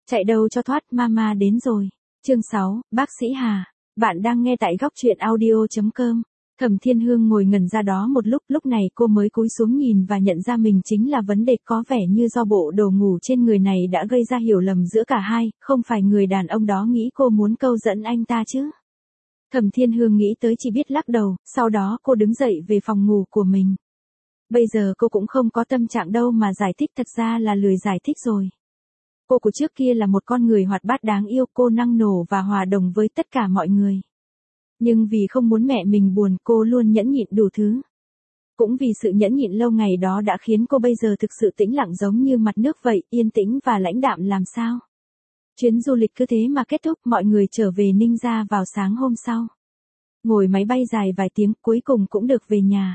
Chạy đâu cho thoát, mama đến rồi. Chương 6, bác sĩ Hà. Bạn đang nghe tại góc truyện audio.com. Thẩm Thiên Hương ngồi ngẩn ra đó một lúc này cô mới cúi xuống nhìn và nhận ra mình chính là vấn đề, có vẻ như do bộ đồ ngủ trên người này đã gây ra hiểu lầm giữa cả hai, không phải người đàn ông đó nghĩ cô muốn câu dẫn anh ta chứ. Thẩm Thiên Hương nghĩ tới chỉ biết lắc đầu, sau đó cô đứng dậy về phòng ngủ của mình. Bây giờ cô cũng không có tâm trạng đâu mà giải thích, thật ra là lười giải thích rồi. Cô của trước kia là một con người hoạt bát đáng yêu, cô năng nổ và hòa đồng với tất cả mọi người. Nhưng vì không muốn mẹ mình buồn, cô luôn nhẫn nhịn đủ thứ. Cũng vì sự nhẫn nhịn lâu ngày đó đã khiến cô bây giờ thực sự tĩnh lặng giống như mặt nước vậy, yên tĩnh và lãnh đạm làm sao. Chuyến du lịch cứ thế mà kết thúc, mọi người trở về Ninh Gia vào sáng hôm sau. Ngồi máy bay dài vài tiếng, cuối cùng cũng được về nhà.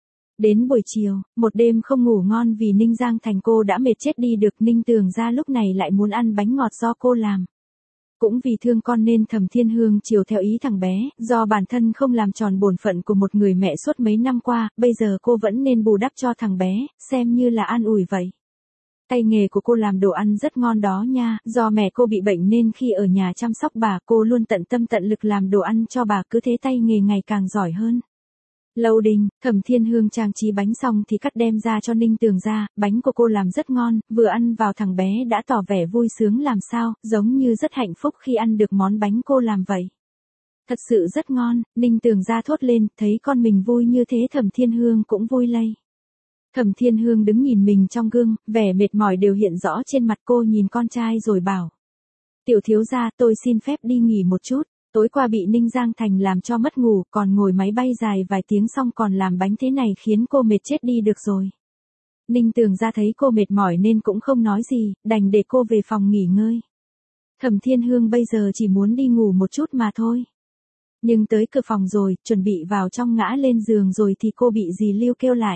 Đến buổi chiều, một đêm không ngủ ngon vì Ninh Giang Thành cô đã mệt chết đi được. Ninh Tường ra lúc này lại muốn ăn bánh ngọt do cô làm. Cũng vì thương con nên Thẩm Thiên Hương chiều theo ý thằng bé, do bản thân không làm tròn bổn phận của một người mẹ suốt mấy năm qua, bây giờ cô vẫn nên bù đắp cho thằng bé, xem như là an ủi vậy. Tay nghề của cô làm đồ ăn rất ngon đó nha, do mẹ cô bị bệnh nên khi ở nhà chăm sóc bà, cô luôn tận tâm tận lực làm đồ ăn cho bà, cứ thế tay nghề ngày càng giỏi hơn. Lâu đình, Thẩm Thiên Hương trang trí bánh xong thì cắt đem ra cho Ninh Tường ra, bánh của cô làm rất ngon, vừa ăn vào thằng bé đã tỏ vẻ vui sướng làm sao, giống như rất hạnh phúc khi ăn được món bánh cô làm vậy. Thật sự rất ngon, Ninh Tường ra thốt lên, thấy con mình vui như thế Thẩm Thiên Hương cũng vui lây. Thẩm Thiên Hương đứng nhìn mình trong gương, vẻ mệt mỏi đều hiện rõ trên mặt cô, nhìn con trai rồi bảo. Tiểu thiếu gia, tôi xin phép đi nghỉ một chút. Tối qua bị Ninh Giang Thành làm cho mất ngủ, còn ngồi máy bay dài vài tiếng xong còn làm bánh thế này khiến cô mệt chết đi được rồi. Ninh Tường ra thấy cô mệt mỏi nên cũng không nói gì, đành để cô về phòng nghỉ ngơi. Thẩm Thiên Hương bây giờ chỉ muốn đi ngủ một chút mà thôi. Nhưng tới cửa phòng rồi, chuẩn bị vào trong ngã lên giường rồi thì cô bị dì Lưu kêu lại.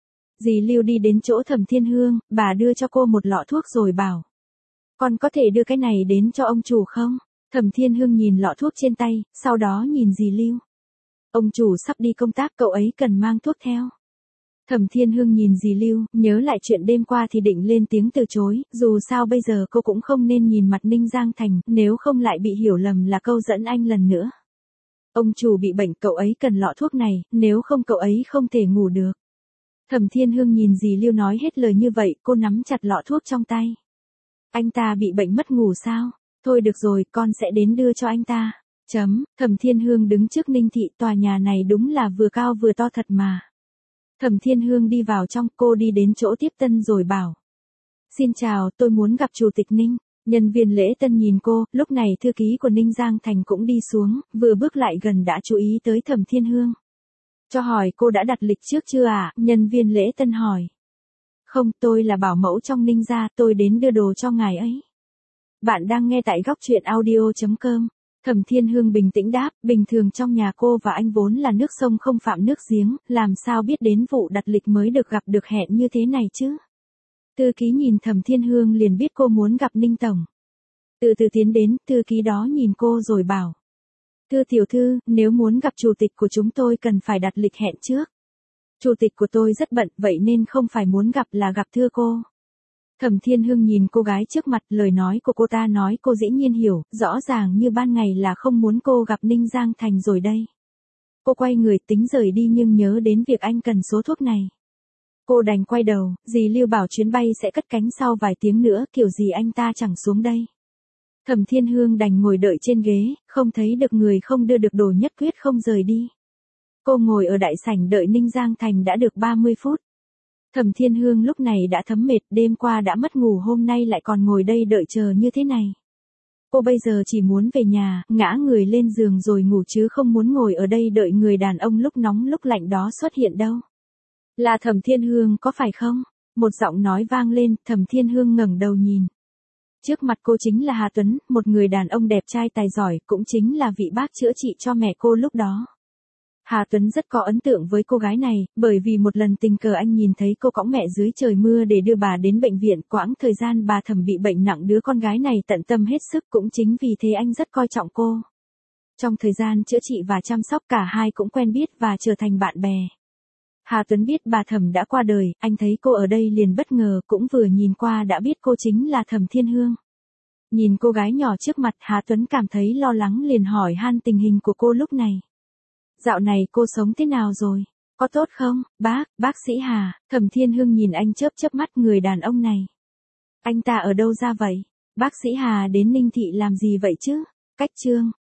Dì Lưu đi đến chỗ Thẩm Thiên Hương, bà đưa cho cô một lọ thuốc rồi bảo. Con có thể đưa cái này đến cho ông chủ không? Thẩm Thiên Hương nhìn lọ thuốc trên tay, sau đó nhìn dì Lưu. Ông chủ sắp đi công tác, cậu ấy cần mang thuốc theo. Thẩm Thiên Hương nhìn dì Lưu, nhớ lại chuyện đêm qua thì định lên tiếng từ chối, dù sao bây giờ cô cũng không nên nhìn mặt Ninh Giang Thành, nếu không lại bị hiểu lầm là câu dẫn anh lần nữa. Ông chủ bị bệnh, cậu ấy cần lọ thuốc này, nếu không cậu ấy không thể ngủ được. Thẩm Thiên Hương nhìn dì Lưu nói hết lời như vậy, cô nắm chặt lọ thuốc trong tay. Anh ta bị bệnh mất ngủ sao? Thôi được rồi, con sẽ đến đưa cho anh ta. Thẩm Thiên Hương đứng trước Ninh thị, tòa nhà này đúng là vừa cao vừa to thật mà. Thẩm Thiên Hương đi vào trong, cô đi đến chỗ tiếp tân rồi bảo. Xin chào, tôi muốn gặp chủ tịch Ninh. Nhân viên lễ tân nhìn cô, lúc này thư ký của Ninh Giang Thành cũng đi xuống, vừa bước lại gần đã chú ý tới Thẩm Thiên Hương. Cho hỏi cô đã đặt lịch trước chưa ạ? Nhân viên lễ tân hỏi. Không, tôi là bảo mẫu trong Ninh gia, tôi đến đưa đồ cho ngài ấy. Bạn đang nghe tại góc truyện audio.com. Thẩm Thiên Hương bình tĩnh đáp, bình thường trong nhà cô và anh vốn là nước sông không phạm nước giếng, làm sao biết đến vụ đặt lịch mới được gặp được hẹn như thế này chứ? Thư ký nhìn Thẩm Thiên Hương liền biết cô muốn gặp Ninh tổng. Từ từ tiến đến, thư ký đó nhìn cô rồi bảo. Thưa tiểu thư, nếu muốn gặp chủ tịch của chúng tôi cần phải đặt lịch hẹn trước. Chủ tịch của tôi rất bận, vậy nên không phải muốn gặp là gặp thưa cô. Thẩm Thiên Hương nhìn cô gái trước mặt, lời nói của cô ta nói cô dĩ nhiên hiểu, rõ ràng như ban ngày là không muốn cô gặp Ninh Giang Thành rồi đây. Cô quay người tính rời đi nhưng nhớ đến việc anh cần số thuốc này. Cô đành quay đầu, dì Lưu bảo chuyến bay sẽ cất cánh sau vài tiếng nữa, kiểu gì anh ta chẳng xuống đây. Thẩm Thiên Hương đành ngồi đợi trên ghế, không thấy được người không đưa được đồ nhất quyết không rời đi. Cô ngồi ở đại sảnh đợi Ninh Giang Thành đã được 30 phút. Thẩm Thiên Hương lúc này đã thấm mệt, đêm qua đã mất ngủ, hôm nay lại còn ngồi đây đợi chờ như thế này. Cô bây giờ chỉ muốn về nhà, ngã người lên giường rồi ngủ chứ không muốn ngồi ở đây đợi người đàn ông lúc nóng lúc lạnh đó xuất hiện đâu. Là Thẩm Thiên Hương có phải không? Một giọng nói vang lên, Thẩm Thiên Hương ngẩng đầu nhìn. Trước mặt cô chính là Hà Tuấn, một người đàn ông đẹp trai tài giỏi, cũng chính là vị bác chữa trị cho mẹ cô lúc đó. Hà Tuấn rất có ấn tượng với cô gái này, bởi vì một lần tình cờ anh nhìn thấy cô cõng mẹ dưới trời mưa để đưa bà đến bệnh viện, quãng thời gian bà Thẩm bị bệnh nặng đứa con gái này tận tâm hết sức, cũng chính vì thế anh rất coi trọng cô. Trong thời gian chữa trị và chăm sóc cả hai cũng quen biết và trở thành bạn bè. Hà Tuấn biết bà Thẩm đã qua đời, anh thấy cô ở đây liền bất ngờ, cũng vừa nhìn qua đã biết cô chính là Thẩm Thiên Hương. Nhìn cô gái nhỏ trước mặt, Hà Tuấn cảm thấy lo lắng liền hỏi han tình hình của cô lúc này. Dạo này cô sống thế nào rồi? Có tốt không, bác sĩ Hà? Thẩm Thiên Hương nhìn anh chớp chớp mắt, người đàn ông này. Anh ta ở đâu ra vậy? Bác sĩ Hà đến Ninh Thị làm gì vậy chứ? Cách Trương